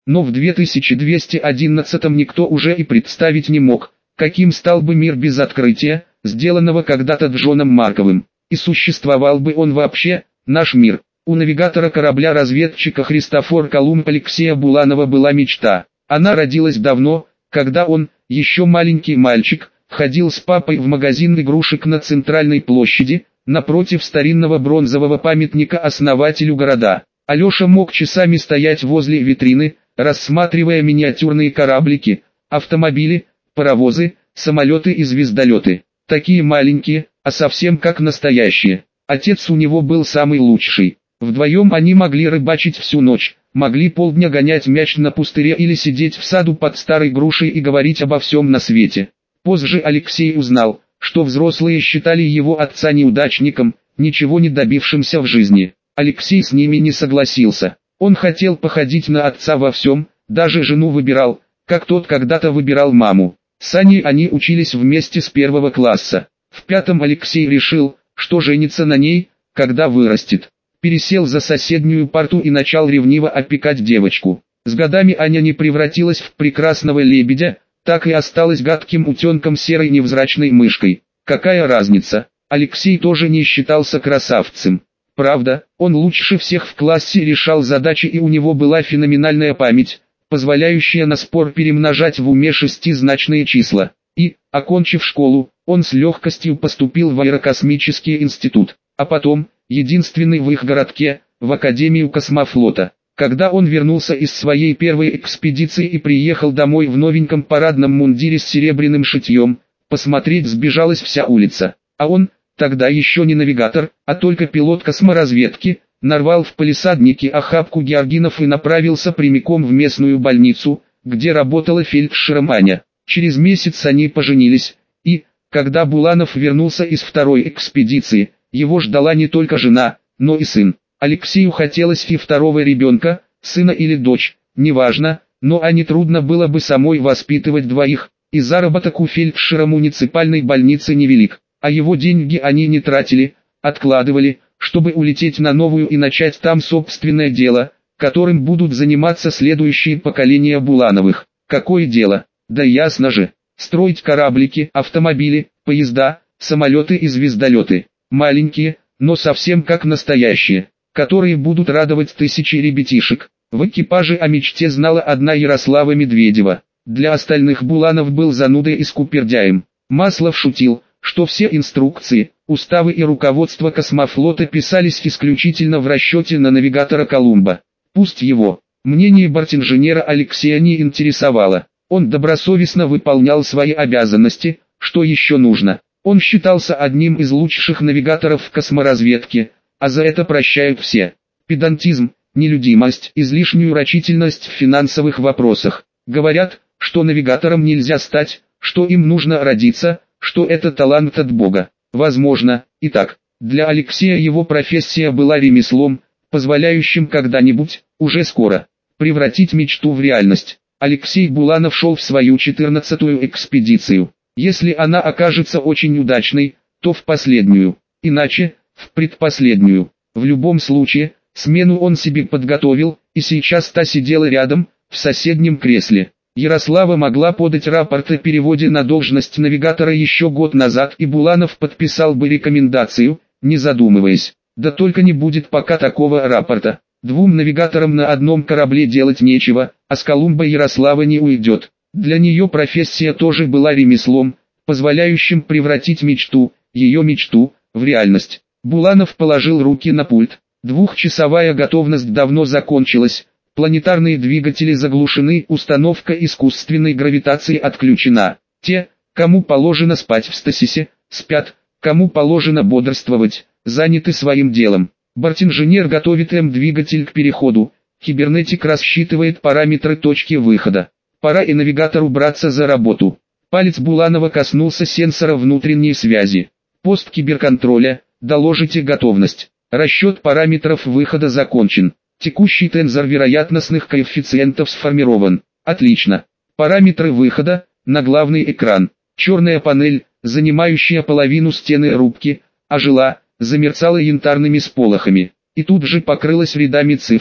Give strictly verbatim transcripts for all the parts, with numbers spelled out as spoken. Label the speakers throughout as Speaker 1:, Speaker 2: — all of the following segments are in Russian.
Speaker 1: Но в две тысячи двести одиннадцатом никто уже и представить не мог, каким стал бы мир без открытия, сделанного когда-то Джоном Марковым. И существовал бы он вообще, наш мир. У навигатора корабля-разведчика Христофор Колумб Алексея Буланова была мечта. Она родилась давно, когда он, еще маленький мальчик, ходил с папой в магазин игрушек на центральной площади, напротив старинного бронзового памятника основателю города. Алеша мог часами стоять возле витрины, рассматривая миниатюрные кораблики, автомобили, паровозы, самолеты и звездолеты. Такие маленькие, а совсем как настоящие. Отец у него был самый лучший. Вдвоем они могли рыбачить всю ночь, могли полдня гонять мяч на пустыре или сидеть в саду под старой грушей и говорить обо всем на свете. Позже Алексей узнал, что взрослые считали его отца неудачником, ничего не добившимся в жизни. Алексей с ними не согласился. Он хотел походить на отца во всем, даже жену выбирал, как тот когда-то выбирал маму. С Аней они учились вместе с первого класса. В пятом Алексей решил, что женится на ней, когда вырастет. Пересел за соседнюю парту и начал ревниво опекать девочку. С годами Аня не превратилась в прекрасного лебедя, так и осталась гадким утенком серой невзрачной мышкой. Какая разница? Алексей тоже не считался красавцем. Правда, он лучше всех в классе решал задачи, и у него была феноменальная память, позволяющая на спор перемножать в уме шестизначные числа. И, окончив школу, он с легкостью поступил в аэрокосмический институт, а потом, единственный в их городке, в Академию космофлота. Когда он вернулся из своей первой экспедиции и приехал домой в новеньком парадном мундире с серебряным шитьем, посмотреть сбежалась вся улица. А он, тогда еще не навигатор, а только пилот косморазведки, нарвал в палисаднике охапку георгинов и направился прямиком в местную больницу, где работала фельдшером Аня. Через месяц они поженились, и, когда Буланов вернулся из второй экспедиции, его ждала не только жена, но и сын. Алексею хотелось и второго ребенка, сына или дочь, неважно, но Ане трудно было бы самой воспитывать двоих, и заработок у фельдшера муниципальной больницы невелик, а его деньги они не тратили, откладывали, чтобы улететь на новую и начать там собственное дело, которым будут заниматься следующие поколения Булановых. Какое дело? Да ясно же, строить кораблики, автомобили, поезда, самолеты и звездолеты. Маленькие, но совсем как настоящие, которые будут радовать тысячи ребятишек. В экипаже о мечте знала одна Ярослава Медведева. Для остальных Буланов был занудой и скупердяем. Маслов шутил, что все инструкции, уставы и руководство космофлота писались исключительно в расчете на навигатора Колумба. Пусть его мнение бортинженера Алексея не интересовало. Он добросовестно выполнял свои обязанности, что еще нужно. Он считался одним из лучших навигаторов в косморазведке, а за это прощают все. Педантизм, нелюдимость, излишнюю рачительность в финансовых вопросах. Говорят, что навигатором нельзя стать, что им нужно родиться, что это талант от Бога. Возможно, и так. Для Алексея его профессия была ремеслом, позволяющим когда-нибудь, уже скоро, превратить мечту в реальность. Алексей Буланов шел в свою четырнадцатую экспедицию. Если она окажется очень удачной, то в последнюю, иначе, в предпоследнюю. В любом случае, смену он себе подготовил, и сейчас та сидела рядом, в соседнем кресле. Ярослава могла подать рапорт о переводе на должность навигатора еще год назад, и Буланов подписал бы рекомендацию, не задумываясь. Да только не будет пока такого рапорта. Двум навигаторам на одном корабле делать нечего, а с Колумба Ярослава не уйдет. Для нее профессия тоже была ремеслом, позволяющим превратить мечту, ее мечту, в реальность. Буланов положил руки на пульт. Двухчасовая готовность давно закончилась. Планетарные двигатели заглушены, установка искусственной гравитации отключена. Те, кому положено спать в стасисе, спят, кому положено бодрствовать, заняты своим делом. Бортинженер готовит М-двигатель к переходу, кибернетик рассчитывает параметры точки выхода. Пора и навигатору браться за работу. Палец Буланова коснулся сенсора внутренней связи. Пост киберконтроля, доложите готовность. Расчет параметров выхода закончен. Текущий тензор вероятностных коэффициентов сформирован. Отлично. Параметры выхода, на главный экран. Черная панель, занимающая половину стены рубки, ожила, замерцала янтарными сполохами. И тут же покрылась рядами цифр.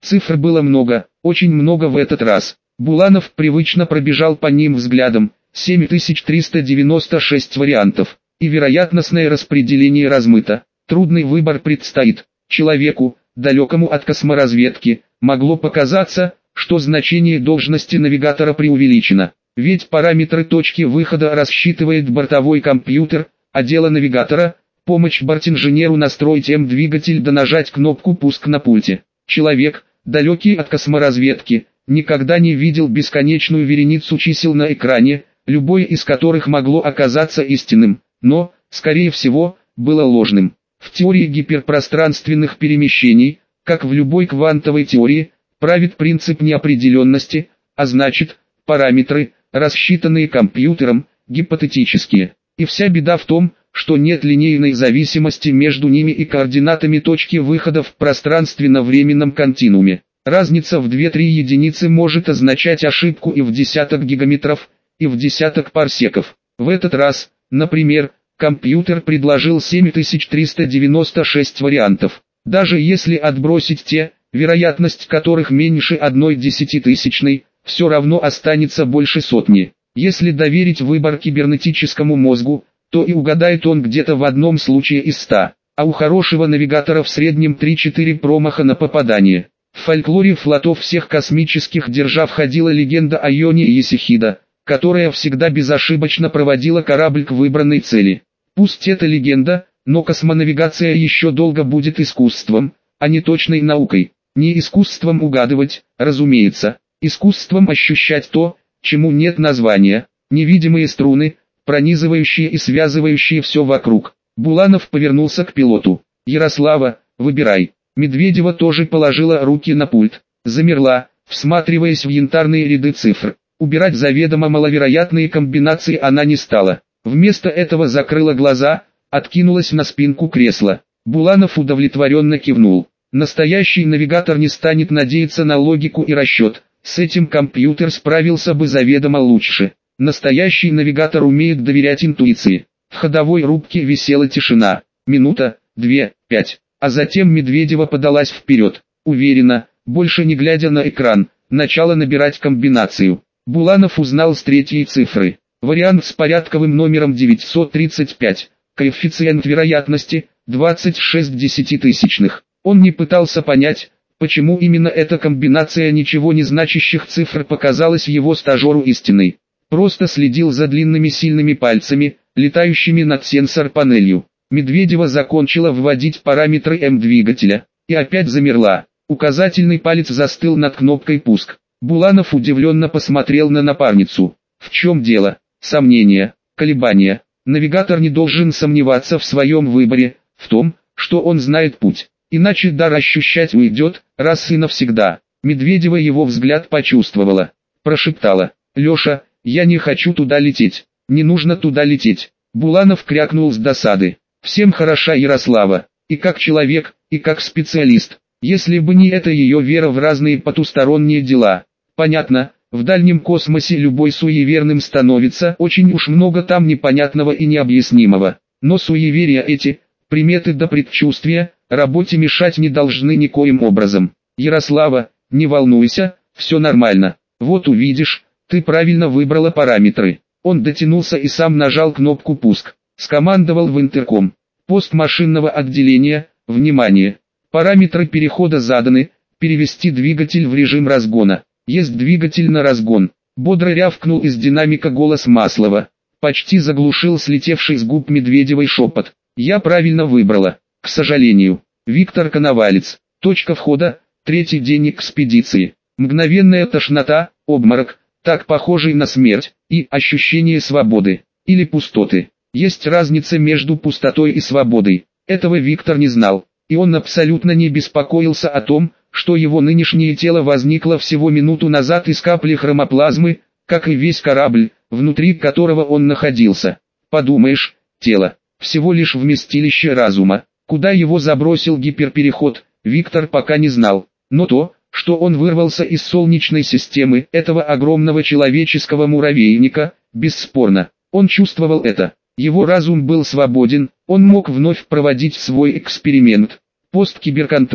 Speaker 1: Цифр было много, очень много в этот раз. Буланов привычно пробежал по ним взглядом. семь тысяч триста девяносто шесть вариантов. И вероятностное распределение размыто. Трудный выбор предстоит. Человеку, далекому от косморазведки, могло показаться, что значение должности навигатора преувеличено. Ведь параметры точки выхода рассчитывает бортовой компьютер, а дело навигатора – помочь бортинженеру настроить М-двигатель да нажать кнопку «Пуск» на пульте. Человек, далекий от косморазведки, никогда не видел бесконечную вереницу чисел на экране, любое из которых могло оказаться истинным, но, скорее всего, было ложным. В теории гиперпространственных перемещений, как в любой квантовой теории, правит принцип неопределенности, а значит, параметры, рассчитанные компьютером, гипотетические. И вся беда в том, что нет линейной зависимости между ними и координатами точки выхода в пространственно-временном континууме. Разница в две-три единицы может означать ошибку и в десяток гигаметров, и в десяток парсеков. В этот раз, например, компьютер предложил семь тысяч триста девяносто шесть вариантов. Даже если отбросить те, вероятность которых меньше одной десятитысячной, все равно останется больше сотни. Если доверить выбор кибернетическому мозгу, то и угадает он где-то в одном случае из ста, а у хорошего навигатора в среднем три-четыре промаха на попадание. В фольклоре флотов всех космических держав ходила легенда о Йоне Есихида, которая всегда безошибочно проводила корабль к выбранной цели. Пусть это легенда, но космонавигация еще долго будет искусством, а не точной наукой. Не искусством угадывать, разумеется, искусством ощущать то, чему нет названия, невидимые струны, пронизывающие и связывающие все вокруг. Буланов повернулся к пилоту. «Ярослава, выбирай». Медведева тоже положила руки на пульт, замерла, всматриваясь в янтарные ряды цифр. Убирать заведомо маловероятные комбинации она не стала. Вместо этого закрыла глаза, откинулась на спинку кресла. Буланов удовлетворенно кивнул. Настоящий навигатор не станет надеяться на логику и расчет. С этим компьютер справился бы заведомо лучше. Настоящий навигатор умеет доверять интуиции. В ходовой рубке висела тишина. Минута, две, пять. А затем Медведева подалась вперед. Уверенно, больше не глядя на экран, начала набирать комбинацию. Буланов узнал с третьей цифры. Вариант с порядковым номером девятьсот тридцать пять. Коэффициент вероятности двадцать шесть десятитысячных. Он не пытался понять, почему именно эта комбинация ничего не значащих цифр показалась его стажеру истинной. Просто следил за длинными сильными пальцами, летающими над сенсор-панелью. Медведева закончила вводить параметры М-двигателя, и опять замерла. Указательный палец застыл над кнопкой «Пуск». Буланов удивленно посмотрел на напарницу. В чем дело? Сомнения, колебания. Навигатор не должен сомневаться в своем выборе, в том, что он знает путь. Иначе дар ощущать уйдет, раз и навсегда. Медведева его взгляд почувствовала. Прошептала: «Леша, я не хочу туда лететь. Не нужно туда лететь». Буланов крякнул с досады. Всем хороша Ярослава, и как человек, и как специалист. Если бы не эта ее вера в разные потусторонние дела. Понятно, в дальнем космосе любой суеверным становится, очень уж много там непонятного и необъяснимого. Но суеверия эти, приметы да предчувствия, работе мешать не должны никоим образом. Ярослава, не волнуйся, все нормально. Вот увидишь, ты правильно выбрала параметры. Он дотянулся и сам нажал кнопку «Пуск». Скомандовал в интерком. Пост машинного отделения, внимание. Параметры перехода заданы, перевести двигатель в режим разгона. Есть двигатель на разгон. Бодро рявкнул из динамика голос Маслова. Почти заглушил слетевший с губ Медведевой шепот. Я правильно выбрала. К сожалению. Виктор Коновалец. Точка входа, третий день экспедиции. Мгновенная тошнота, обморок, так похожий на смерть, и ощущение свободы, или пустоты. Есть разница между пустотой и свободой. Этого Виктор не знал, и он абсолютно не беспокоился о том, что его нынешнее тело возникло всего минуту назад из капли хромоплазмы, как и весь корабль, внутри которого он находился. Подумаешь, тело, всего лишь вместилище разума. Куда его забросил гиперпереход, Виктор пока не знал, но то, что он вырвался из Солнечной системы, этого огромного человеческого муравейника, бесспорно. Он чувствовал это. Его разум был свободен, он мог вновь проводить свой эксперимент. Пост киберконтроля.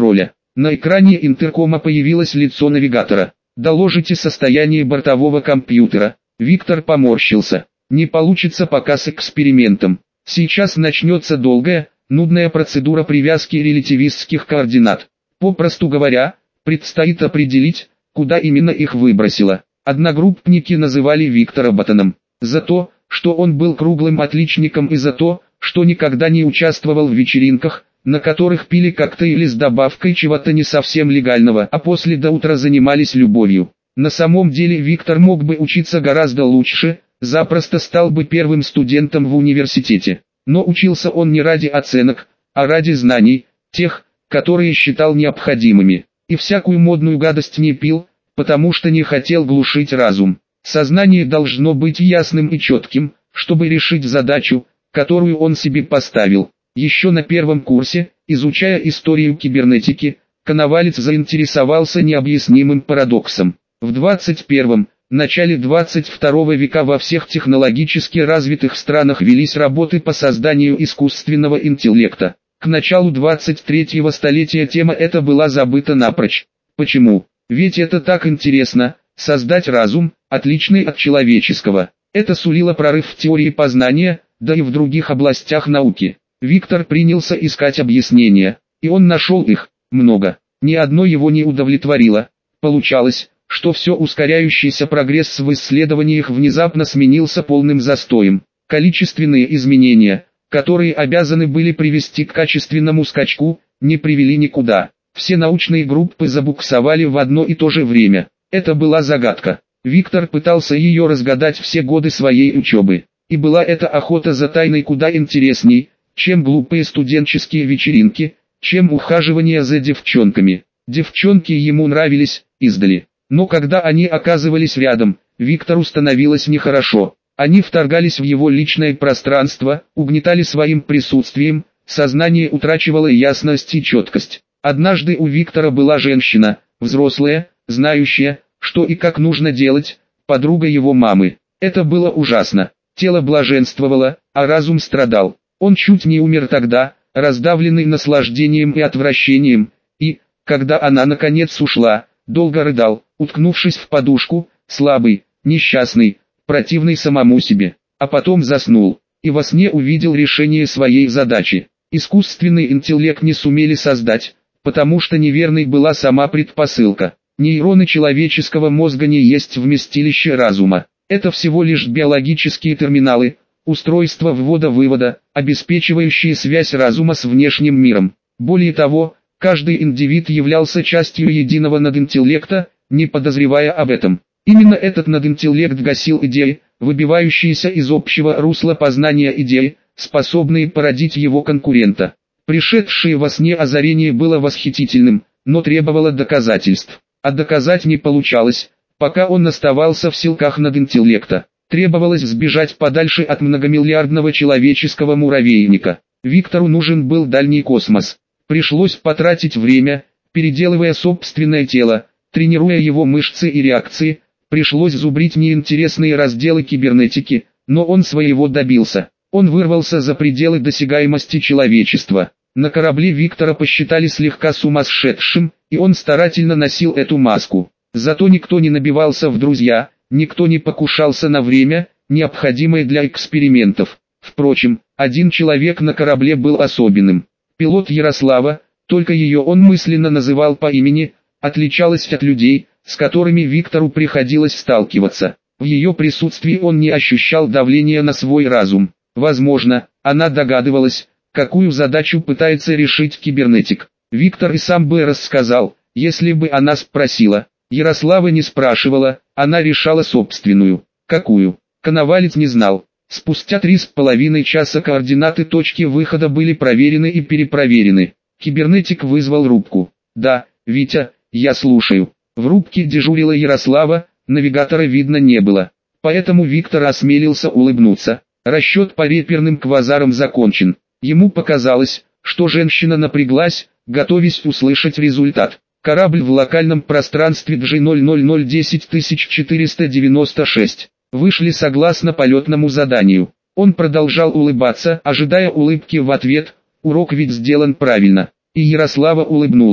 Speaker 1: На экране интеркома появилось лицо навигатора. «Доложите состояние бортового компьютера». Виктор поморщился. «Не получится пока с экспериментом. Сейчас начнется долгая, нудная процедура привязки релятивистских координат. Попросту говоря, предстоит определить, куда именно их выбросило». Одногруппники называли Виктора ботаном. За то, что он был круглым отличником, и за то, что никогда не участвовал в вечеринках, на которых пили коктейли с добавкой чего-то не совсем легального, а после до утра занимались любовью. На самом деле Виктор мог бы учиться гораздо лучше, запросто стал бы первым студентом в университете. Но учился он не ради оценок, а ради знаний, тех, которые считал необходимыми. И всякую модную гадость не пил, потому что не хотел глушить разум. Сознание должно быть ясным и четким, чтобы решить задачу, которую он себе поставил. Еще на первом курсе, изучая историю кибернетики, Коновалец заинтересовался необъяснимым парадоксом. В двадцать первом, начале двадцать второго века во всех технологически развитых странах велись работы по созданию искусственного интеллекта. К началу двадцать третьего столетия тема эта была забыта напрочь. Почему? Ведь это так интересно, создать разум, отличный от человеческого. Это сулило прорыв в теории познания, да и в других областях науки. Виктор принялся искать объяснения, и он нашел их, много. Ни одно его не удовлетворило. Получалось, что все ускоряющийся прогресс в исследованиях внезапно сменился полным застоем. Количественные изменения, которые обязаны были привести к качественному скачку, не привели никуда. Все научные группы забуксовали в одно и то же время. Это была загадка. Виктор пытался ее разгадать все годы своей учебы. И была эта охота за тайной куда интересней, чем глупые студенческие вечеринки, чем ухаживание за девчонками. Девчонки ему нравились, издали. Но когда они оказывались рядом, Виктору становилось нехорошо. Они вторгались в его личное пространство, угнетали своим присутствием, сознание утрачивало ясность и четкость. Однажды у Виктора была женщина, взрослая, знающая, что и как нужно делать, подруга его мамы. Это было ужасно. Тело блаженствовало, а разум страдал. Он чуть не умер тогда, раздавленный наслаждением и отвращением, и, когда она наконец ушла, долго рыдал, уткнувшись в подушку, слабый, несчастный, противный самому себе, а потом заснул, и во сне увидел решение своей задачи. Искусственный интеллект не сумели создать, потому что неверной была сама предпосылка. Нейроны человеческого мозга не есть вместилище разума. Это всего лишь биологические терминалы, устройства ввода-вывода, обеспечивающие связь разума с внешним миром. Более того, каждый индивид являлся частью единого надинтеллекта, не подозревая об этом. Именно этот надинтеллект гасил идеи, выбивающиеся из общего русла познания идеи, способные породить его конкурента. Пришедшее во сне озарение было восхитительным, но требовало доказательств. А доказать не получалось, пока он оставался в силках надинтеллекта. Требовалось сбежать подальше от многомиллиардного человеческого муравейника. Виктору нужен был дальний космос. Пришлось потратить время, переделывая собственное тело, тренируя его мышцы и реакции. Пришлось зубрить неинтересные разделы кибернетики, но он своего добился. Он вырвался за пределы досягаемости человечества. На корабле Виктора посчитали слегка сумасшедшим, и он старательно носил эту маску. Зато никто не набивался в друзья, никто не покушался на время, необходимое для экспериментов. Впрочем, один человек на корабле был особенным. Пилот Ярослава, только ее он мысленно называл по имени, отличалась от людей, с которыми Виктору приходилось сталкиваться. В ее присутствии он не ощущал давления на свой разум. Возможно, она догадывалась, какую задачу пытается решить кибернетик. Виктор и сам бы рассказал, если бы она спросила. Ярослава не спрашивала, она решала собственную. Какую? Коновалец не знал. Спустя три с половиной часа координаты точки выхода были проверены и перепроверены. Кибернетик вызвал рубку. «Да, Витя, я слушаю». В рубке дежурила Ярослава, навигатора видно не было. Поэтому Виктор осмелился улыбнуться. Расчет по реперным квазарам закончен. Ему показалось, что женщина напряглась, готовясь услышать результат. Корабль в локальном пространстве джи ноль ноль ноль десять тысяч четыреста девяносто шесть. Вышли согласно полетному заданию. Он продолжал улыбаться, ожидая улыбки в ответ, урок ведь сделан правильно. И Ярослава улыбнулась.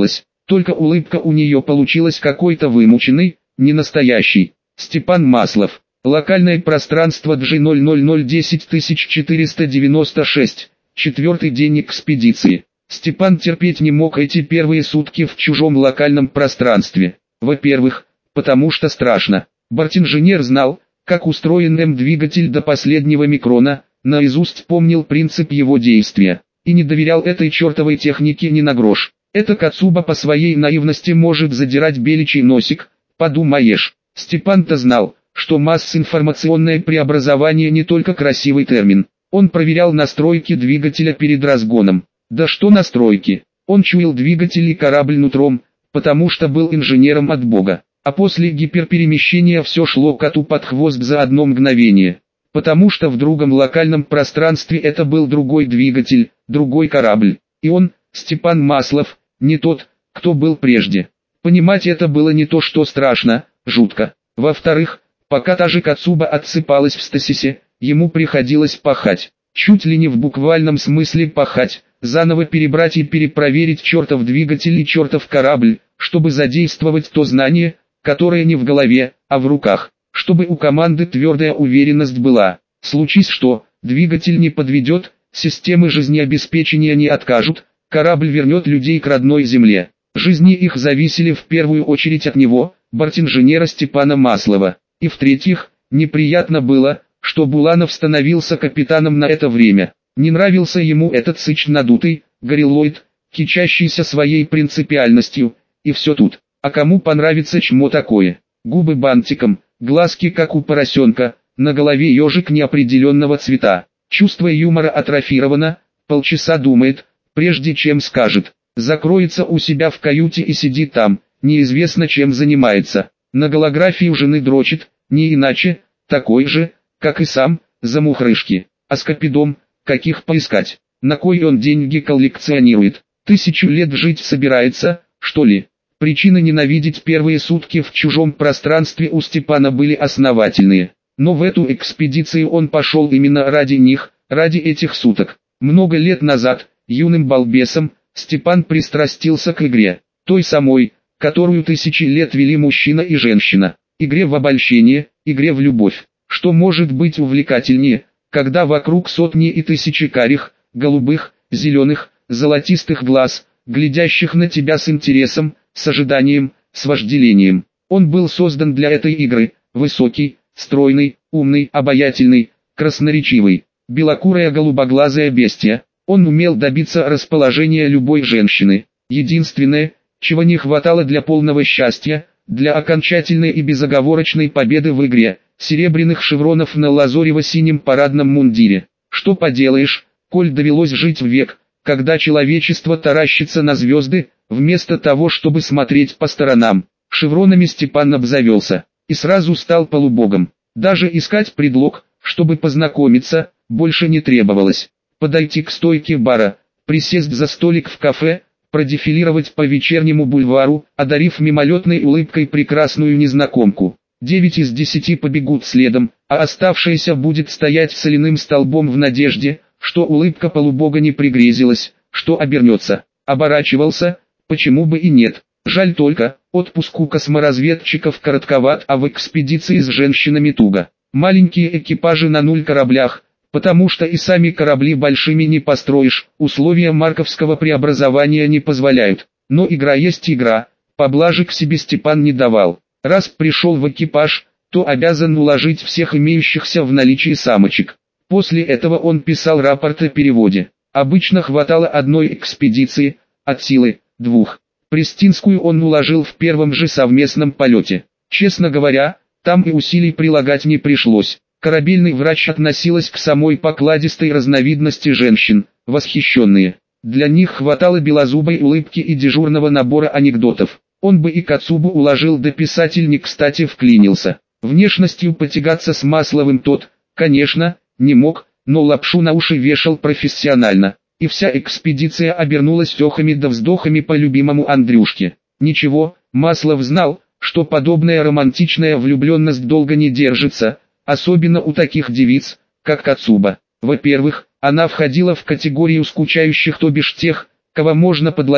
Speaker 1: только улыбка у нее получилась какой-то вымученной, не настоящей. Степан Маслов. Локальное пространство джи ноль ноль ноль один ноль четыре девять шесть. Четвертый день экспедиции. Степан терпеть не мог эти первые сутки в чужом локальном пространстве. Во-первых, потому что страшно. Бортинженер знал, как устроен М-двигатель до последнего микрона, наизусть помнил принцип его действия, и не доверял этой чертовой технике ни на грош. Это Кацуба по своей наивности может задирать беличий носик, подумаешь. Степан-то знал, что масс-информационное преобразование не только красивый термин. Он проверял настройки двигателя перед разгоном. Да что настройки? Он чуял двигатель и корабль нутром, потому что был инженером от Бога. А после гиперперемещения все шло коту под хвост за одно мгновение. Потому что в другом локальном пространстве это был другой двигатель, другой корабль. И он, Степан Маслов, не тот, кто был прежде. Понимать это было не то что страшно, жутко. Во-вторых, пока та же Кацуба отсыпалась в стасисе, ему приходилось пахать. Чуть ли не в буквальном смысле пахать, заново перебрать и перепроверить чертов двигатель и чертов корабль, чтобы задействовать то знание, которое не в голове, а в руках. Чтобы у команды твердая уверенность была. Случись что, двигатель не подведет, системы жизнеобеспечения не откажут, корабль вернет людей к родной земле. Жизни их зависели в первую очередь от него, бортинженера Степана Маслова. И в-третьих, неприятно было, что Буланов становился капитаном на это время. Не нравился ему этот сыч надутый, гориллоид, кичащийся своей принципиальностью, и все тут. А кому понравится чмо такое? Губы бантиком, глазки как у поросенка, на голове ежик неопределенного цвета. Чувство юмора атрофировано, полчаса думает, прежде чем скажет. Закроется у себя в каюте и сидит там, неизвестно чем занимается. На голографии у жены дрочит, не иначе, такой же, как и сам, замухрышки. А с Капидом, каких поискать? На кой он деньги коллекционирует? Тысячу лет жить собирается, что ли? Причины ненавидеть первые сутки в чужом пространстве у Степана были основательные. Но в эту экспедицию он пошел именно ради них, ради этих суток. Много лет назад, юным балбесом, Степан пристрастился к игре. Той самой, которую тысячи лет вели мужчина и женщина. Игре в обольщение, игре в любовь. Что может быть увлекательнее, когда вокруг сотни и тысячи карих, голубых, зеленых, золотистых глаз, глядящих на тебя с интересом, с ожиданием, с вожделением. Он был создан для этой игры, высокий, стройный, умный, обаятельный, красноречивый, белокурая голубоглазая бестия. Он умел добиться расположения любой женщины. Единственное, чего не хватало для полного счастья, для окончательной и безоговорочной победы в игре, серебряных шевронов на лазорево-синем парадном мундире. Что поделаешь, коль довелось жить в век, когда человечество таращится на звезды, вместо того чтобы смотреть по сторонам. Шевронами Степан обзавелся, и сразу стал полубогом. Даже искать предлог, чтобы познакомиться, больше не требовалось. Подойти к стойке бара, присесть за столик в кафе, продефилировать по вечернему бульвару, одарив мимолетной улыбкой прекрасную незнакомку. Девять из десяти побегут следом, а оставшаяся будет стоять соляным столбом в надежде, что улыбка полубога не пригрезилась, что обернется. Оборачивался, почему бы и нет. Жаль только, отпуск у косморазведчиков коротковат, а в экспедиции с женщинами туго. Маленькие экипажи на нуль кораблях, потому что и сами корабли большими не построишь, условия марковского преобразования не позволяют. Но игра есть игра, поблажек себе Степан не давал. Раз пришел в экипаж, то обязан уложить всех имеющихся в наличии самочек. После этого он писал рапорт о переводе. Обычно хватало одной экспедиции, от силы, двух. Пристинскую он уложил в первом же совместном полете. Честно говоря, там и усилий прилагать не пришлось. Корабельный врач относилась к самой покладистой разновидности женщин, восхищенные. Для них хватало белозубой улыбки и дежурного набора анекдотов. Он бы и Кацубу уложил, да писатель не кстати вклинился. Внешностью потягаться с Масловым тот, конечно, не мог, но лапшу на уши вешал профессионально. И вся экспедиция обернулась охами да вздохами по любимому Андрюшке. Ничего, Маслов знал, что подобная романтичная влюбленность долго не держится, особенно у таких девиц, как Кацуба. Во-первых, она входила в категорию скучающих, то бишь тех, кого можно подловить,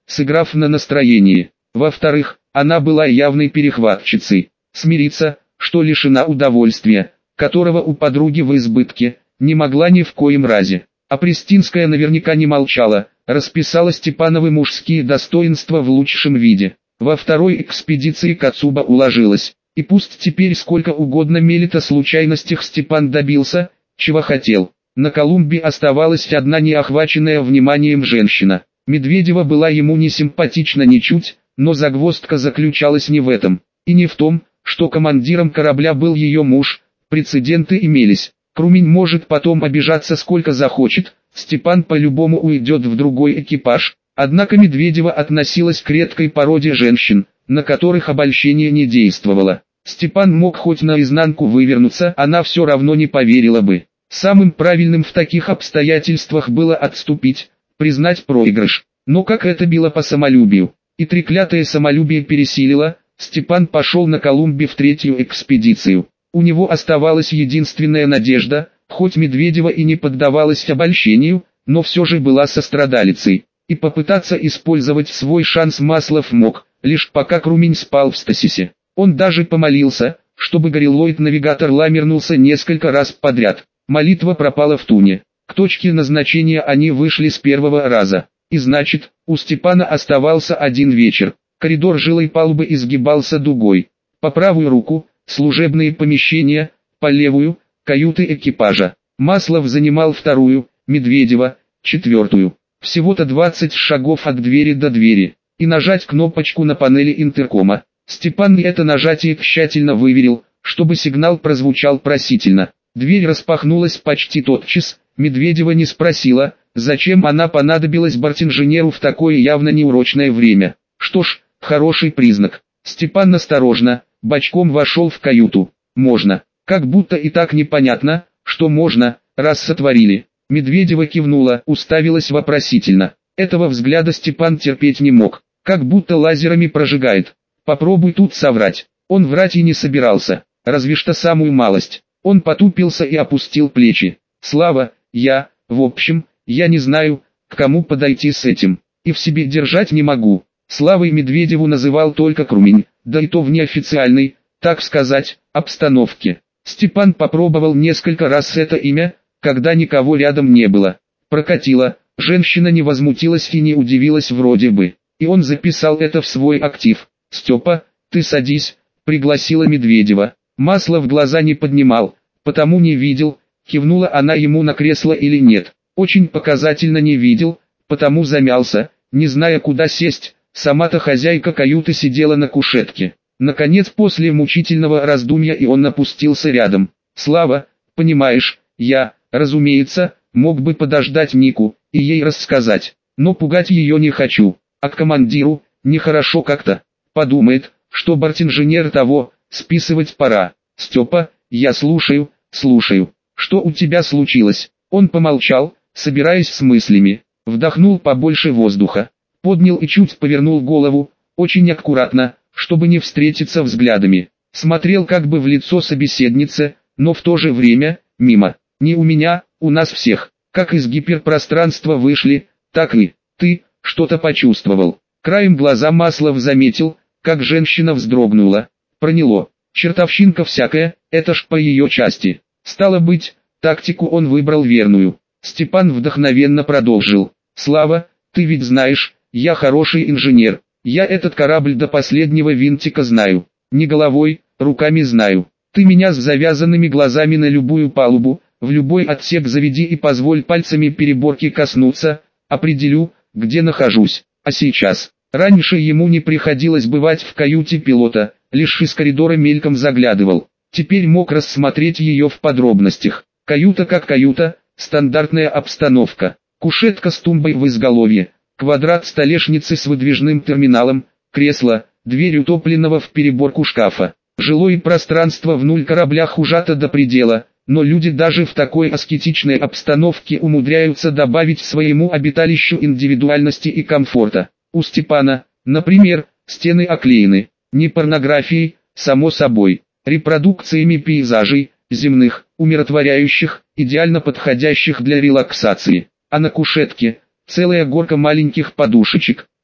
Speaker 1: сыграв на настроении. Во-вторых, она была явной перехватчицей. Смириться, что лишена удовольствия, которого у подруги в избытке, не могла ни в коем разе. А Пристинская наверняка не молчала, расписала Степановы мужские достоинства в лучшем виде. Во второй экспедиции Кацуба уложилась. И пусть теперь сколько угодно мелет о случайностях, Степан добился, чего хотел. На Колумбе оставалась одна неохваченная вниманием женщина. Медведева была ему не симпатична ничуть, но загвоздка заключалась не в этом. И не в том, что командиром корабля был ее муж, прецеденты имелись. Крумень может потом обижаться сколько захочет, Степан по-любому уйдет в другой экипаж. Однако Медведева относилась к редкой породе женщин, на которых обольщение не действовало. Степан мог хоть наизнанку вывернуться, она все равно не поверила бы. Самым правильным в таких обстоятельствах было отступить, признать проигрыш. Но как это било по самолюбию. И треклятое самолюбие пересилило, Степан пошел на Колумбе в третью экспедицию. У него оставалась единственная надежда, хоть Медведева и не поддавалась обольщению, но все же была сострадалицей. И попытаться использовать свой шанс Маслов мог, лишь пока Крумень спал в стасисе. Он даже помолился, чтобы горилоид-навигатор ламернулся несколько раз подряд. Молитва пропала в туне. К точке назначения они вышли с первого раза. И значит, у Степана оставался один вечер. Коридор жилой палубы изгибался дугой. По правую руку – служебные помещения, по левую – каюты экипажа. Маслов занимал вторую, Медведева – четвертую. Всего-то двадцать шагов от двери до двери. И нажать кнопочку на панели интеркома. Степан это нажатие тщательно выверил, чтобы сигнал прозвучал просительно. Дверь распахнулась почти тотчас. Медведева не спросила, зачем она понадобилась бортинженеру в такое явно неурочное время. Что ж, хороший признак. Степан осторожно, бочком вошел в каюту. Можно. Как будто и так непонятно, что можно, раз сотворили. Медведева кивнула, уставилась вопросительно. Этого взгляда Степан терпеть не мог. Как будто лазерами прожигает. Попробуй тут соврать. Он врать и не собирался, разве что самую малость. Он потупился и опустил плечи. Слава, я, в общем, я не знаю, к кому подойти с этим. И в себе держать не могу. Славой Медведеву называл только Крумень, да и то в неофициальной, так сказать, обстановке. Степан попробовал несколько раз это имя, когда никого рядом не было. Прокатило, женщина не возмутилась и не удивилась вроде бы. И он записал это в свой актив. «Степа, ты садись», — пригласила Медведева. Масло в глаза не поднимал, потому не видел, кивнула она ему на кресло или нет. Очень показательно не видел, потому замялся, не зная куда сесть. Сама-то хозяйка каюты сидела на кушетке. Наконец после мучительного раздумья и он опустился рядом. «Слава, понимаешь, я, разумеется, мог бы подождать Нику и ей рассказать, но пугать ее не хочу, а к командиру, нехорошо как-то. Подумает, что бортинженер того, списывать пора. Степа, я слушаю, слушаю. Что у тебя случилось?» Он помолчал, собираясь с мыслями. Вдохнул побольше воздуха. Поднял и чуть повернул голову, очень аккуратно, чтобы не встретиться взглядами. Смотрел как бы в лицо собеседнице, но в то же время, мимо. Не у меня, у нас всех. Как из гиперпространства вышли, так и ты что-то почувствовал. Краем глаза Маслов заметил, как женщина вздрогнула. Проняло. Чертовщинка всякая, это ж по ее части. Стало быть, тактику он выбрал верную. Степан вдохновенно продолжил. «Слава, ты ведь знаешь, я хороший инженер. Я этот корабль до последнего винтика знаю. Не головой, руками знаю. Ты меня с завязанными глазами на любую палубу, в любой отсек заведи и позволь пальцами переборки коснуться, определю, где нахожусь. А сейчас?» Раньше ему не приходилось бывать в каюте пилота, лишь из коридора мельком заглядывал. Теперь мог рассмотреть ее в подробностях. Каюта как каюта, стандартная обстановка. Кушетка с тумбой в изголовье, квадрат столешницы с выдвижным терминалом, кресло, дверь утопленного в переборку шкафа. Жилое пространство в нуль кораблях ужато до предела, но люди даже в такой аскетичной обстановке умудряются добавить своему обиталищу индивидуальности и комфорта. У Степана, например, стены оклеены, не порнографией, само собой, репродукциями пейзажей, земных, умиротворяющих, идеально подходящих для релаксации. А на кушетке, целая горка маленьких подушечек,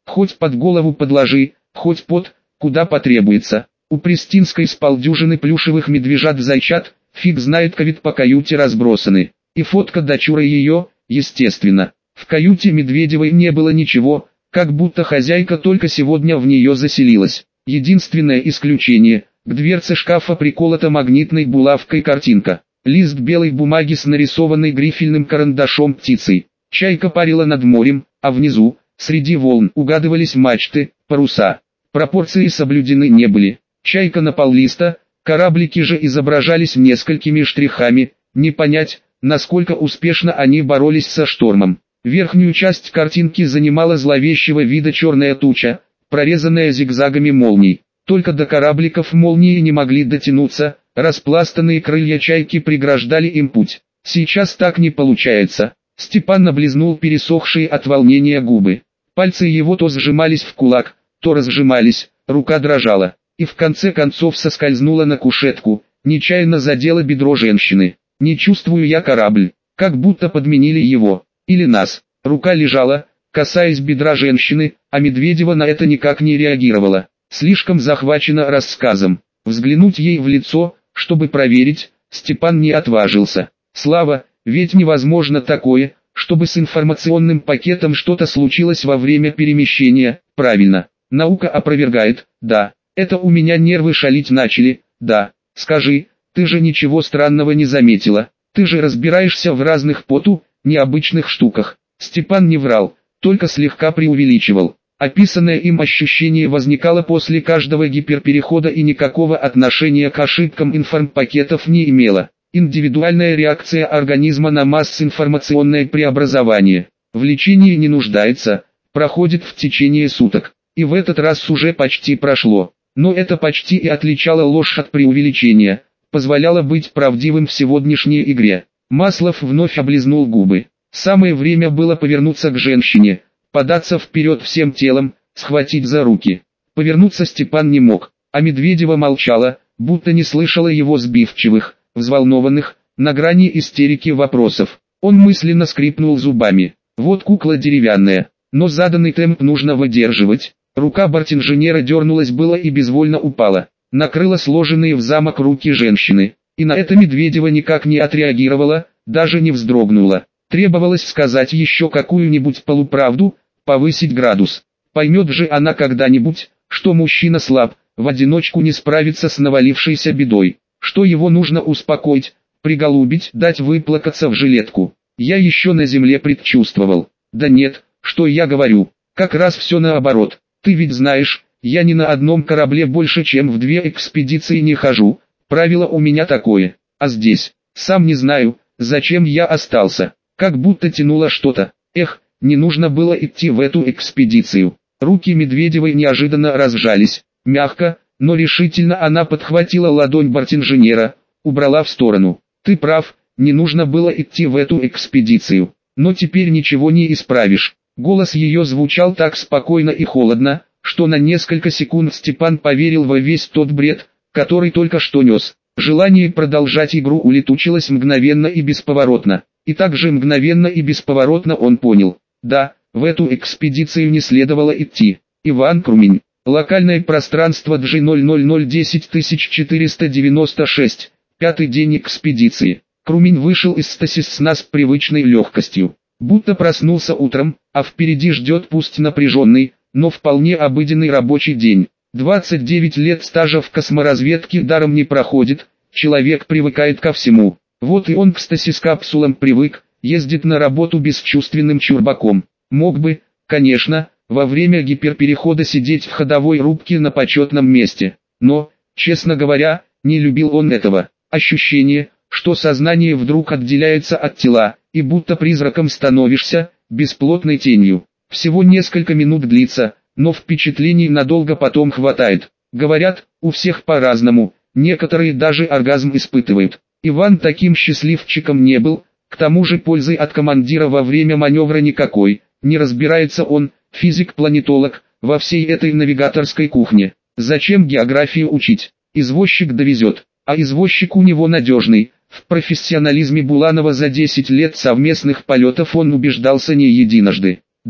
Speaker 1: Хоть под голову подложи, хоть под, куда потребуется. У Пристинской с полдюжины плюшевых медвежат-зайчат, фиг знает ковид по каюте разбросаны. И фотка дочуры ее, естественно. В каюте Медведевой не было ничего, как будто хозяйка только сегодня в нее заселилась. Единственное исключение, к дверце шкафа приколота магнитной булавкой картинка. Лист белой бумаги с нарисованной грифельным карандашом птицей. Чайка парила над морем, а внизу, среди волн, угадывались мачты, паруса. Пропорции соблюдены не были. Чайка на пол-листа, кораблики же изображались несколькими штрихами, не понять, насколько успешно они боролись со штормом. Верхнюю часть картинки занимала зловещего вида черная туча, прорезанная зигзагами молний. Только до корабликов молнии не могли дотянуться, распластанные крылья чайки преграждали им путь. Сейчас так не получается. Степан облизнул пересохшие от волнения губы. Пальцы его то сжимались в кулак, то разжимались, рука дрожала, и в конце концов соскользнула на кушетку, нечаянно задела бедро женщины. Не чувствую я корабль, как будто подменили его, или нас. Рука лежала, касаясь бедра женщины, а Медведева на это никак не реагировала. Слишком захвачена рассказом. Взглянуть ей в лицо, чтобы проверить, Степан не отважился. Слава, ведь невозможно такое, чтобы с информационным пакетом что-то случилось во время перемещения, правильно. Наука опровергает, да. Это у меня нервы шалить начали, да. Скажи, ты же ничего странного не заметила. Ты же разбираешься в разных поту, необычных штуках. Степан не врал, только слегка преувеличивал. Описанное им ощущение возникало после каждого гиперперехода и никакого отношения к ошибкам информпакетов не имело. Индивидуальная реакция организма на масс-информационное преобразование. В лечении не нуждается, проходит в течение суток. И в этот раз уже почти прошло. Но это почти и отличало ложь от преувеличения, позволяло быть правдивым в сегодняшней игре. Маслов вновь облизнул губы. Самое время было повернуться к женщине, податься вперед всем телом, схватить за руки. Повернуться Степан не мог, а Медведева молчала, будто не слышала его сбивчивых, взволнованных, на грани истерики вопросов. Он мысленно скрипнул зубами. Вот кукла деревянная, но заданный темп нужно выдерживать. Рука бортинженера дернулась было и безвольно упала, накрыла сложенные в замок руки женщины. И на это Медведева никак не отреагировала, даже не вздрогнула. Требовалось сказать еще какую-нибудь полуправду, повысить градус. Поймет же она когда-нибудь, что мужчина слаб, в одиночку не справится с навалившейся бедой, что его нужно успокоить, приголубить, дать выплакаться в жилетку. Я еще на земле предчувствовал. Да нет, что я говорю, как раз все наоборот. Ты ведь знаешь, я ни на одном корабле больше чем в две экспедиции не хожу, правило у меня такое. А здесь, сам не знаю, зачем я остался, как будто тянуло что-то. Эх, не нужно было идти в эту экспедицию. Руки Медведевой неожиданно разжались, мягко, но решительно она подхватила ладонь бортинженера, убрала в сторону. Ты прав, не нужно было идти в эту экспедицию, но теперь ничего не исправишь. Голос ее звучал так спокойно и холодно, что на несколько секунд Степан поверил во весь тот бред, который только что нес. Желание продолжать игру улетучилось мгновенно и бесповоротно. И также мгновенно и бесповоротно он понял. Да, в эту экспедицию не следовало идти. Иван Крумень. Локальное пространство Джи ноль ноль ноль десять тысяч четыреста девяносто шесть. Пятый день экспедиции. Крумень вышел из стасис-сна с привычной легкостью. Будто проснулся утром, а впереди ждет пусть напряженный, но вполне обыденный рабочий день. двадцать девять лет стажа в косморазведке даром не проходит, человек привыкает ко всему. Вот и он к стасис-капсулам привык, ездит на работу бесчувственным чурбаком. Мог бы, конечно, во время гиперперехода сидеть в ходовой рубке на почетном месте. Но, честно говоря, не любил он этого. Ощущение, что сознание вдруг отделяется от тела, и будто призраком становишься, бесплотной тенью. Всего несколько минут длится, но впечатлений надолго потом хватает. Говорят, у всех по-разному, некоторые даже оргазм испытывают. Иван таким счастливчиком не был, к тому же пользы от командира во время маневра никакой, не разбирается он, физик-планетолог, во всей этой навигаторской кухне. Зачем географию учить? Извозчик довезет, а извозчик у него надежный. В профессионализме Буланова за десять лет совместных полетов он убеждался не единожды. Да,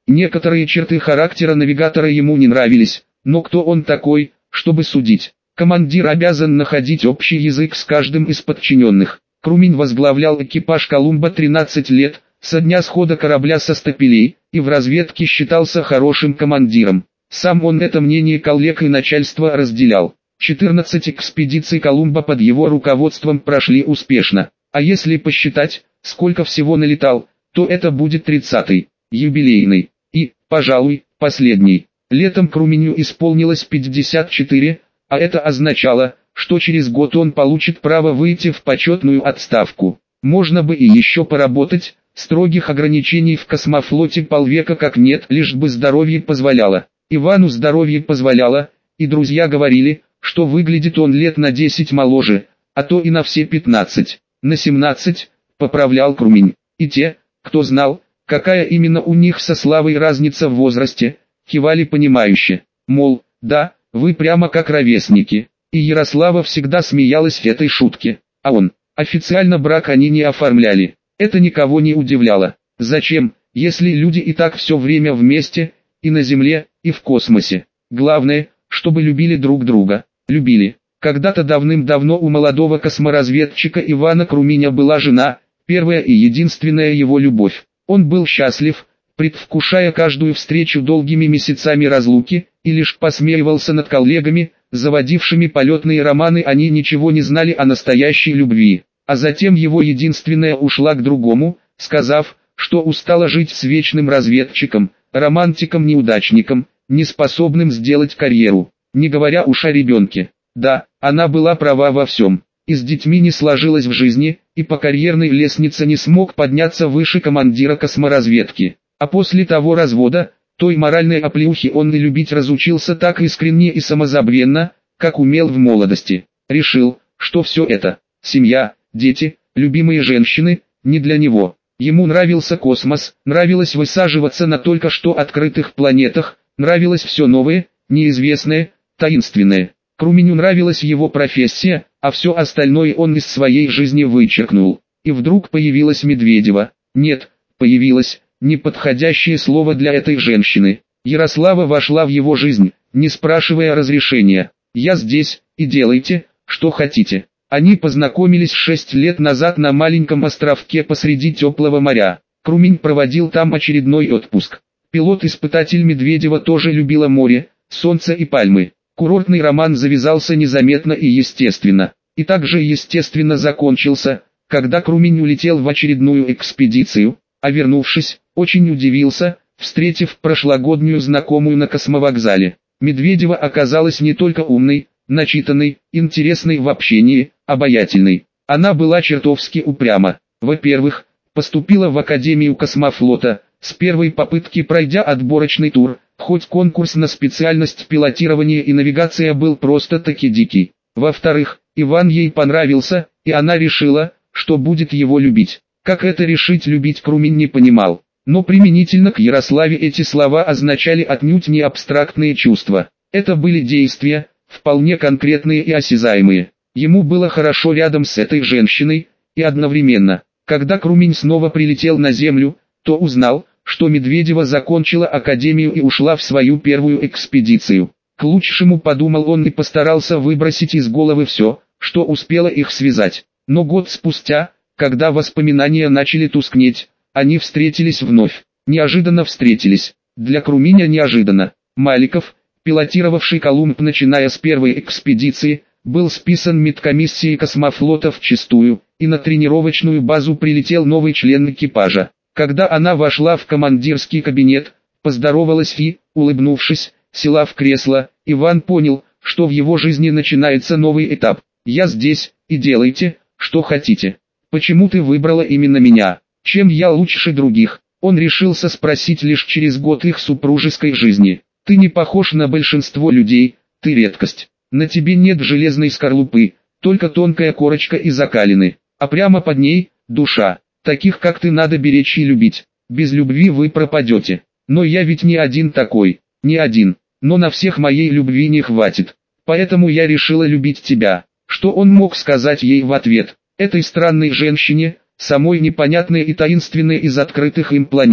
Speaker 1: Некоторые черты характера навигатора ему не нравились, но кто он такой, чтобы судить? Командир обязан находить общий язык с каждым из подчиненных. Крумин возглавлял экипаж Колумба тринадцать лет, со дня схода корабля со стапелей, и в разведке считался хорошим командиром. Сам он это мнение коллег и начальства разделял. четырнадцать экспедиций Колумба под его руководством прошли успешно. А если посчитать, сколько всего налетал, то это будет тридцатый, юбилейный, и, пожалуй, последний. Летом Круминю исполнилось пятьдесят четыре, а это означало, что через год он получит право выйти в почетную отставку. Можно бы и еще поработать, строгих ограничений в космофлоте полвека как нет, лишь бы здоровье позволяло. Ивану здоровье позволяло, и друзья говорили, что выглядит он лет на десять моложе, а то и на все пятнадцать, на семнадцать, поправлял Крумин. И те, кто знал, какая именно у них со Славой разница в возрасте, кивали понимающе, мол, да, вы прямо как ровесники. И Ярослава всегда смеялась этой шутке, а он, официально брак они не оформляли. Это никого не удивляло. Зачем, если люди и так все время вместе, и на Земле, и в космосе? Главное, чтобы любили друг друга. Любили. Когда-то давным-давно у молодого косморазведчика Ивана Круминя была жена, первая и единственная его любовь. Он был счастлив, предвкушая каждую встречу долгими месяцами разлуки, и лишь посмеивался над коллегами, заводившими полетные романы. Они ничего не знали о настоящей любви. А затем его единственная ушла к другому, сказав, что устала жить с вечным разведчиком, романтиком-неудачником, неспособным сделать карьеру, не говоря уж о ребенке. Да, она была права во всем. И с детьми не сложилось в жизни, и по карьерной лестнице не смог подняться выше командира косморазведки. А после того развода, той моральной оплеухи он и любить разучился так искренне и самозабвенно, как умел в молодости. Решил, что все это, семья, дети, любимые женщины, не для него. Ему нравился космос, нравилось высаживаться на только что открытых планетах, нравилось все новое, неизвестное, таинственное. Круминю нравилась его профессия, а все остальное он из своей жизни вычеркнул. И вдруг появилась Медведева. Нет, появилась, неподходящее слово для этой женщины. Ярослава вошла в его жизнь, не спрашивая разрешения. «Я здесь, и делайте, что хотите». Они познакомились шесть лет назад на маленьком островке посреди теплого моря. Крумин проводил там очередной отпуск. Пилот-испытатель Медведева тоже любила море, солнце и пальмы. Курортный роман завязался незаметно и естественно. И также естественно закончился, когда Крумин улетел в очередную экспедицию, а вернувшись, очень удивился, встретив прошлогоднюю знакомую на космовокзале. Медведева оказалась не только умной, начитанной, интересной в общении, обаятельной. Она была чертовски упряма. Во-первых, поступила в Академию космофлота, с первой попытки пройдя отборочный тур, хоть конкурс на специальность пилотирования и навигация был просто-таки дикий. Во-вторых, Иван ей понравился, и она решила, что будет его любить. Как это решить любить Крумин не понимал. Но применительно к Ярославе эти слова означали отнюдь не абстрактные чувства. Это были действия, вполне конкретные и осязаемые. Ему было хорошо рядом с этой женщиной, и одновременно, когда Крумин снова прилетел на Землю, то узнал, что Медведева закончила академию и ушла в свою первую экспедицию. К лучшему, подумал он, и постарался выбросить из головы все, что успело их связать. Но год спустя, когда воспоминания начали тускнеть, они встретились вновь. Неожиданно встретились. Для Круминя неожиданно. Маликов, пилотировавший Колумб начиная с первой экспедиции, был списан медкомиссией космофлота вчистую, и на тренировочную базу прилетел новый член экипажа. Когда она вошла в командирский кабинет, поздоровалась и, улыбнувшись, села в кресло, Иван понял, что в его жизни начинается новый этап. «Я здесь, и делайте, что хотите. Почему ты выбрала именно меня? Чем я лучше других?» Он решился спросить лишь через год их супружеской жизни. «Ты не похож на большинство людей, ты редкость. На тебе нет железной скорлупы, только тонкая корочка и закалины, а прямо под ней – душа. Таких как ты надо беречь и любить. Без любви вы пропадете. Но я ведь не один такой, не один. Но на всех моей любви не хватит. Поэтому я решила любить тебя». Что он мог сказать ей в ответ? Этой странной женщине, самой непонятной и таинственной из открытых им планет.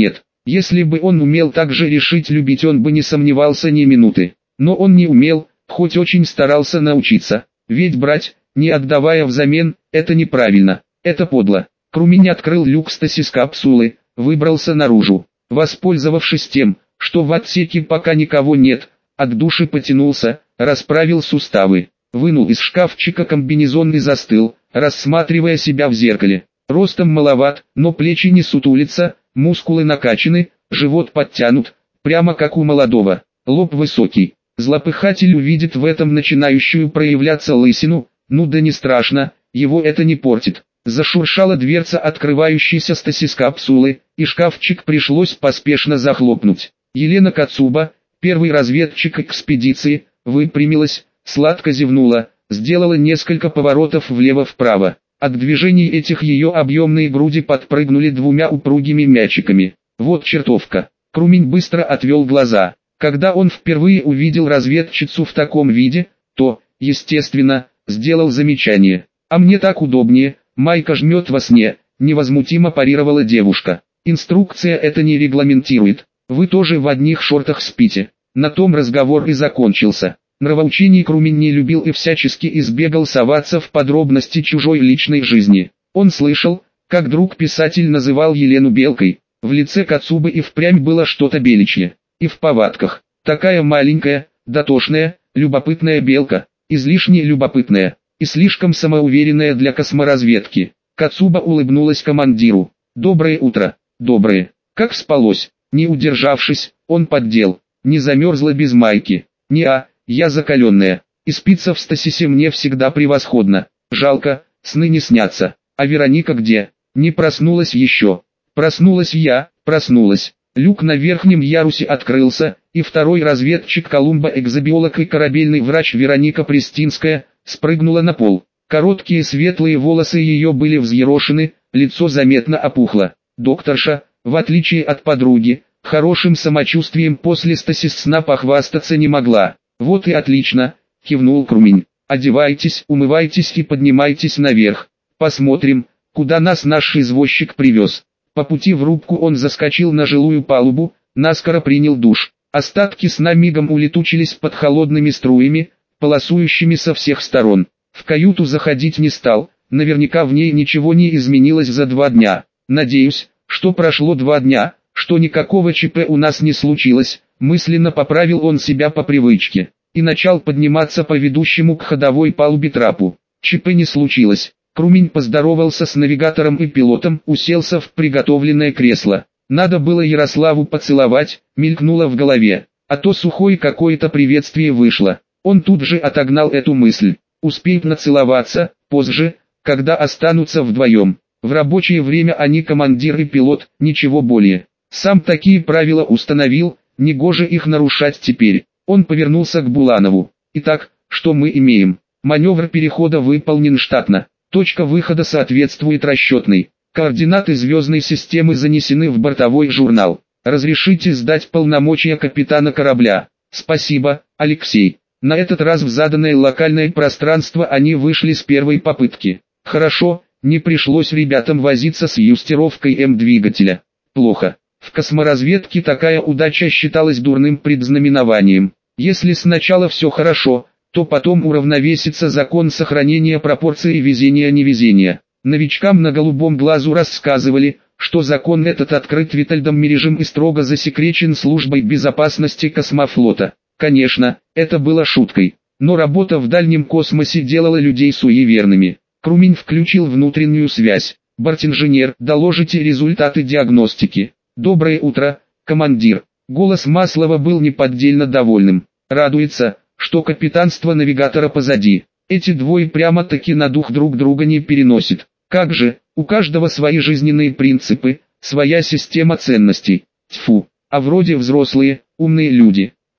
Speaker 1: Если бы он умел так же решить любить, он бы не сомневался ни минуты. Но он не умел, хоть очень старался научиться. Ведь брать, не отдавая взамен, это неправильно, это подло. Крумень открыл люк стасис-капсулы, выбрался наружу. Воспользовавшись тем, что в отсеке пока никого нет, от души потянулся, расправил суставы. Вынул из шкафчика комбинезон и застыл, рассматривая себя в зеркале. Ростом маловат, но плечи не сутулятся, мускулы накачаны, живот подтянут, прямо как у молодого, лоб высокий. Злопыхатель увидит в этом начинающую проявляться лысину, ну да не страшно, его это не портит. Зашуршала дверца открывающейся стасис-капсулы, и шкафчик пришлось поспешно захлопнуть. Елена Кацуба, первый разведчик экспедиции, выпрямилась, сладко зевнула, сделала несколько поворотов влево-вправо. От движений этих ее объемные груди подпрыгнули двумя упругими мячиками. Вот чертовка. Крумень быстро отвел глаза. Когда он впервые увидел разведчицу в таком виде, то, естественно, сделал замечание. «А мне так удобнее, майка жмет во сне», — невозмутимо парировала девушка. «Инструкция это не регламентирует. Вы тоже в одних шортах спите». На том разговор и закончился. Нравоучений Крумень не любил и всячески избегал соваться в подробности чужой личной жизни. Он слышал, как друг-писатель называл Елену белкой. В лице Кацубы и впрямь было что-то беличье. И в повадках. Такая маленькая, дотошная, любопытная белка. Излишне любопытная. И слишком самоуверенная для косморазведки. Кацуба улыбнулась командиру. «Доброе утро, доброе. Как спалось?» Не удержавшись, он поддел. «Не замерзла без майки?» «Не-а. Я закаленная, и спится в стасисе мне всегда превосходно. Жалко, сны не снятся. А Вероника где? Не проснулась еще?» «Проснулась я, проснулась». Люк на верхнем ярусе открылся, и второй разведчик Колумба, экзобиолог и корабельный врач Вероника Пристинская, спрыгнула на пол. Короткие светлые волосы ее были взъерошены, лицо заметно опухло. Докторша, в отличие от подруги, хорошим самочувствием после стасис-сна похвастаться не могла. «Вот и отлично», — кивнул Крумень. «Одевайтесь, умывайтесь и поднимайтесь наверх. Посмотрим, куда нас наш извозчик привез». По пути в рубку он заскочил на жилую палубу, наскоро принял душ. Остатки сна мигом улетучились под холодными струями, полосующими со всех сторон. В каюту заходить не стал, наверняка в ней ничего не изменилось за два дня. «Надеюсь, что прошло два дня, что никакого ЧП у нас не случилось», мысленно поправил он себя по привычке, и начал подниматься по ведущему к ходовой палубе трапу. ЧП не случилось. Крумень поздоровался с навигатором и пилотом, уселся в приготовленное кресло. Надо было Ярославу поцеловать, мелькнуло в голове, а то сухое какое-то приветствие вышло. Он тут же отогнал эту мысль. Успеют нацеловаться, позже, когда останутся вдвоем. В рабочее время они командир и пилот, ничего более. Сам такие правила установил, негоже их нарушать теперь. Он повернулся к Буланову. «Итак, что мы имеем? Маневр перехода выполнен штатно. Точка выхода соответствует расчетной. Координаты звездной системы занесены в бортовой журнал. Разрешите сдать полномочия капитана корабля». «Спасибо, Алексей». На этот раз в заданное локальное пространство они вышли с первой попытки. Хорошо, не пришлось ребятам возиться с юстировкой М-двигателя. Плохо. В косморазведке такая удача считалась дурным предзнаменованием. Если сначала все хорошо, то потом уравновесится закон сохранения пропорции везения-невезения. Новичкам на голубом глазу рассказывали, что закон этот открыт Витальдом Мережем и строго засекречен службой безопасности космофлота. Конечно, это было шуткой, но работа в дальнем космосе делала людей суеверными. Крумень включил внутреннюю связь. «Бортинженер, доложите результаты диагностики». «Доброе утро, командир». Голос Маслова был неподдельно довольным. Радуется, что капитанство навигатора позади. Эти двое прямо-таки на дух друг друга не переносят. Как же, у каждого свои жизненные принципы, своя система ценностей. Тьфу, а вроде взрослые, умные люди.